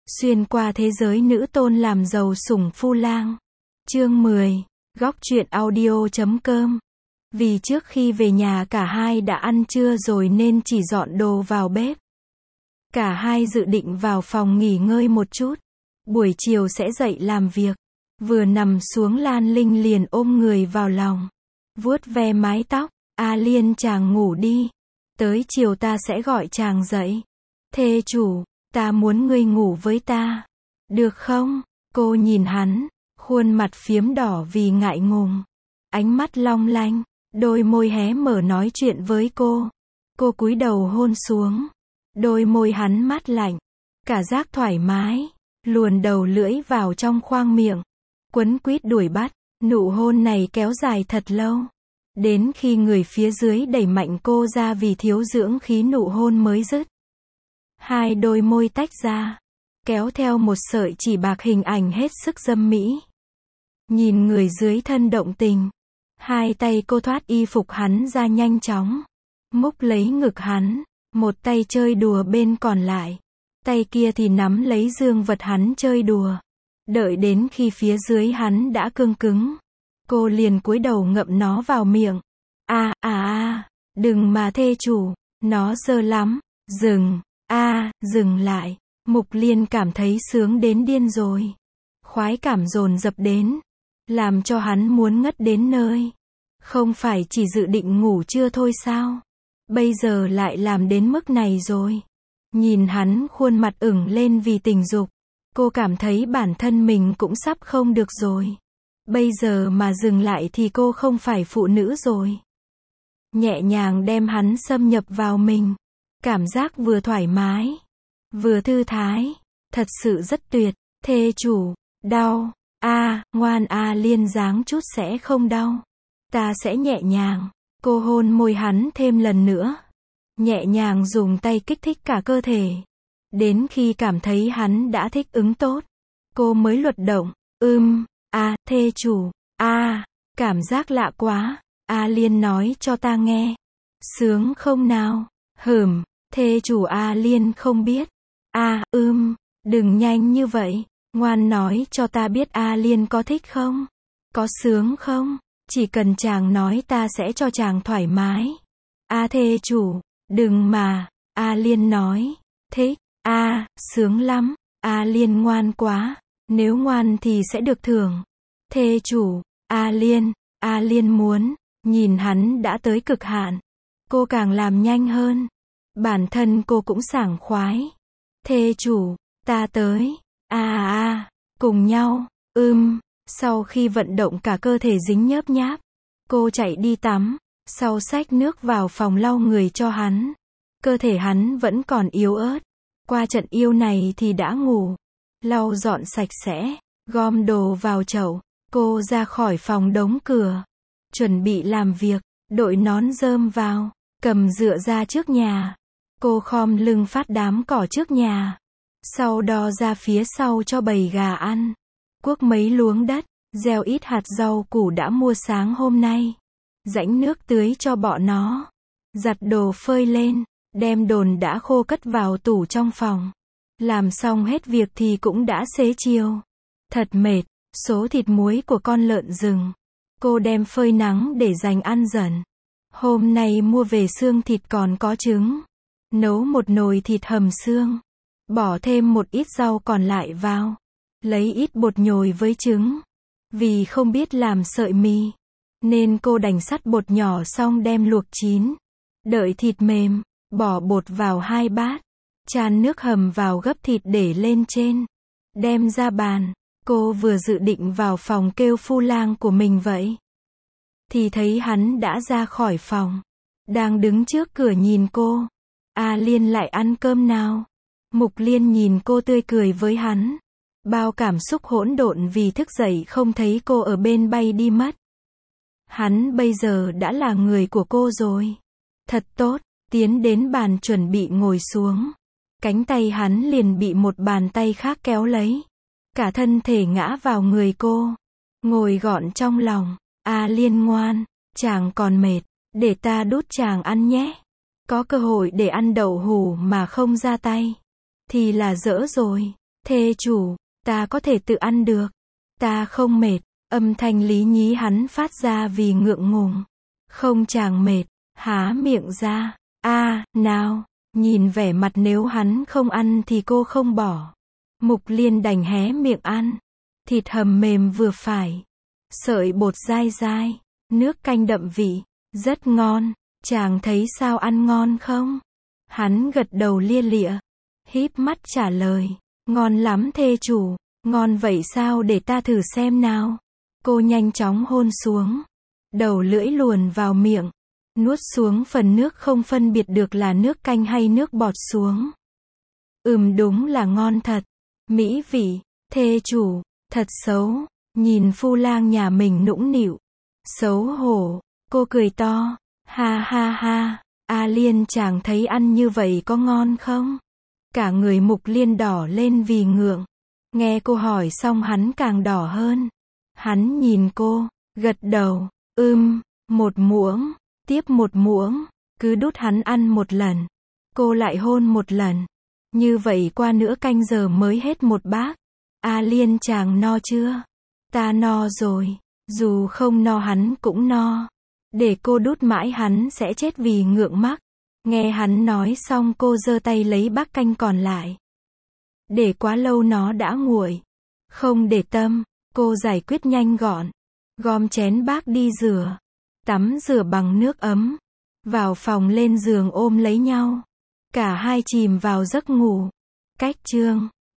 Xuyên qua thế giới nữ tôn làm giàu sủng phu lang. Chương 10. Góc truyện audio.com. Vì trước khi về nhà cả hai đã ăn trưa rồi nên chỉ dọn đồ vào bếp. Cả hai dự định vào phòng nghỉ ngơi một chút. Buổi chiều sẽ dậy làm việc. Vừa nằm xuống Lan Linh liền ôm người vào lòng. Vuốt ve mái tóc. A Liên, chàng ngủ đi. Tới chiều ta sẽ gọi chàng dậy. Thê chủ, ta muốn ngươi ngủ với ta. Được không? Cô nhìn hắn, khuôn mặt phiếm đỏ vì ngại ngùng. Ánh mắt long lanh, đôi môi hé mở nói chuyện với cô. Cô cúi đầu hôn xuống. Đôi môi hắn mát lạnh. Cả giác thoải mái. Luồn đầu lưỡi vào trong khoang miệng. Quấn quýt đuổi bắt. Nụ hôn này kéo dài thật lâu. Đến khi người phía dưới đẩy mạnh cô ra vì thiếu dưỡng khí nụ hôn mới dứt. Hai đôi môi tách ra. Kéo theo một sợi chỉ bạc hình ảnh hết sức dâm mỹ. Nhìn người dưới thân động tình. Hai tay cô thoát y phục hắn ra nhanh chóng. Múc lấy ngực hắn. Một tay chơi đùa bên còn lại. Tay kia thì nắm lấy dương vật hắn chơi đùa. Đợi đến khi phía dưới hắn đã cương cứng. Cô liền cúi đầu ngậm nó vào miệng. Đừng mà thê chủ. Nó dơ lắm. Dừng. Dừng lại. Mục Liên cảm thấy sướng đến điên rồi. Khoái cảm dồn dập đến. Làm cho hắn muốn ngất đến nơi. Không phải chỉ dự định ngủ trưa thôi sao? Bây giờ lại làm đến mức này rồi. Nhìn hắn khuôn mặt ửng lên vì tình dục. Cô cảm thấy bản thân mình cũng sắp không được rồi. Bây giờ mà dừng lại thì cô không phải phụ nữ rồi. Nhẹ nhàng đem hắn xâm nhập vào mình. Cảm giác vừa thoải mái, vừa thư thái. Thật sự rất tuyệt. Thê chủ, đau. Ngoan Liên, dáng chút sẽ không đau. Ta sẽ nhẹ nhàng. Cô hôn môi hắn thêm lần nữa. Nhẹ nhàng dùng tay kích thích cả cơ thể. Đến khi cảm thấy hắn đã thích ứng tốt, cô mới luật động. Thê chủ. Cảm giác lạ quá. A Liên nói cho ta nghe. Sướng không nào? Thê chủ. A Liên không biết. Đừng nhanh như vậy. Ngoan nói cho ta biết A Liên có thích không? Có sướng không? Chỉ cần chàng nói ta sẽ cho chàng thoải mái. Thê chủ. Đừng mà. A Liên nói. Thích. Sướng lắm. A Liên ngoan quá. Nếu ngoan thì sẽ được thưởng. Thê chủ. A Liên muốn. Nhìn hắn đã tới cực hạn. Cô càng làm nhanh hơn. Bản thân cô cũng sảng khoái. Thê chủ. Ta tới. Cùng nhau. Sau khi vận động cả cơ thể dính nhớp nháp. Cô chạy đi tắm. Sau xách nước vào phòng lau người cho hắn. Cơ thể hắn vẫn còn yếu ớt. Qua trận yêu này thì đã ngủ. Lau dọn sạch sẽ. Gom đồ vào chậu. Cô ra khỏi phòng đóng cửa. Chuẩn bị làm việc. Đội nón rơm vào. Cầm dựa ra trước nhà. Cô khom lưng phát đám cỏ trước nhà. Sau đó ra phía sau cho bầy gà ăn. Cuốc mấy luống đất. Gieo ít hạt rau củ đã mua sáng hôm nay. Rãnh nước tưới cho bọn nó. Giặt đồ phơi lên. Đem đồn đã khô cất vào tủ trong phòng. Làm xong hết việc thì cũng đã xế chiều. Thật mệt. Số thịt muối của con lợn rừng. Cô đem phơi nắng để dành ăn dần. Hôm nay mua về xương thịt còn có trứng. Nấu một nồi thịt hầm xương. Bỏ thêm một ít rau còn lại vào. Lấy ít bột nhồi với trứng. Vì không biết làm sợi mì, nên cô đành sắt bột nhỏ xong đem luộc chín. Đợi thịt mềm, bỏ bột vào 2 bát. Chan nước hầm vào gấp thịt để lên trên. Đem ra bàn. Cô vừa dự định vào phòng kêu phu lang của mình vậy. Thì thấy hắn đã ra khỏi phòng. Đang đứng trước cửa nhìn cô. Liên lại ăn cơm nào? Mục Liên nhìn cô tươi cười với hắn. Bao cảm xúc hỗn độn vì thức dậy không thấy cô ở bên bay đi mất. Hắn bây giờ đã là người của cô rồi. Thật tốt. Tiến đến bàn chuẩn bị ngồi xuống. Cánh tay hắn liền bị một bàn tay khác kéo lấy. Cả thân thể ngã vào người cô. Ngồi gọn trong lòng. Liên ngoan. Chàng còn mệt. Để ta đút chàng ăn nhé. Có cơ hội để ăn đậu hủ mà không ra tay. Thì là dỡ rồi. Thê chủ, ta có thể tự ăn được. Ta không mệt. Âm thanh lý nhí hắn phát ra vì ngượng ngùng. Không chàng mệt. Há miệng ra. Nào. Nhìn vẻ mặt nếu hắn không ăn thì cô không bỏ. Mục Liên đành hé miệng ăn. Thịt hầm mềm vừa phải. Sợi bột dai dai. Nước canh đậm vị. Rất ngon. Chàng thấy sao ăn ngon không? Hắn gật đầu lia lịa. Híp mắt trả lời. Ngon lắm thê chủ. Ngon vậy sao để ta thử xem nào. Cô nhanh chóng hôn xuống. Đầu lưỡi luồn vào miệng. Nuốt xuống phần nước không phân biệt được là nước canh hay nước bọt xuống. Đúng là ngon thật. Mỹ vị. Thê chủ. Thật xấu. Nhìn phu lang nhà mình nũng nịu. Xấu hổ. Cô cười to. Ha ha ha. A Liên chàng thấy ăn như vậy có ngon không? Cả người Mục Liên đỏ lên vì ngượng. Nghe cô hỏi xong hắn càng đỏ hơn. Hắn nhìn cô, gật đầu, một muỗng, tiếp một muỗng, cứ đút hắn ăn một lần. Cô lại hôn một lần. Như vậy qua nửa canh giờ mới hết một bát. A Liên chàng no chưa? Ta no rồi. Dù không no hắn cũng no. Để cô đút mãi hắn sẽ chết vì ngượng mắc. Nghe hắn nói xong cô giơ tay lấy bát canh còn lại. Để quá lâu nó đã nguội. Không để tâm, cô giải quyết nhanh gọn. Gom chén bát đi rửa. Tắm rửa bằng nước ấm. Vào phòng lên giường ôm lấy nhau. Cả hai chìm vào giấc ngủ. Cách chương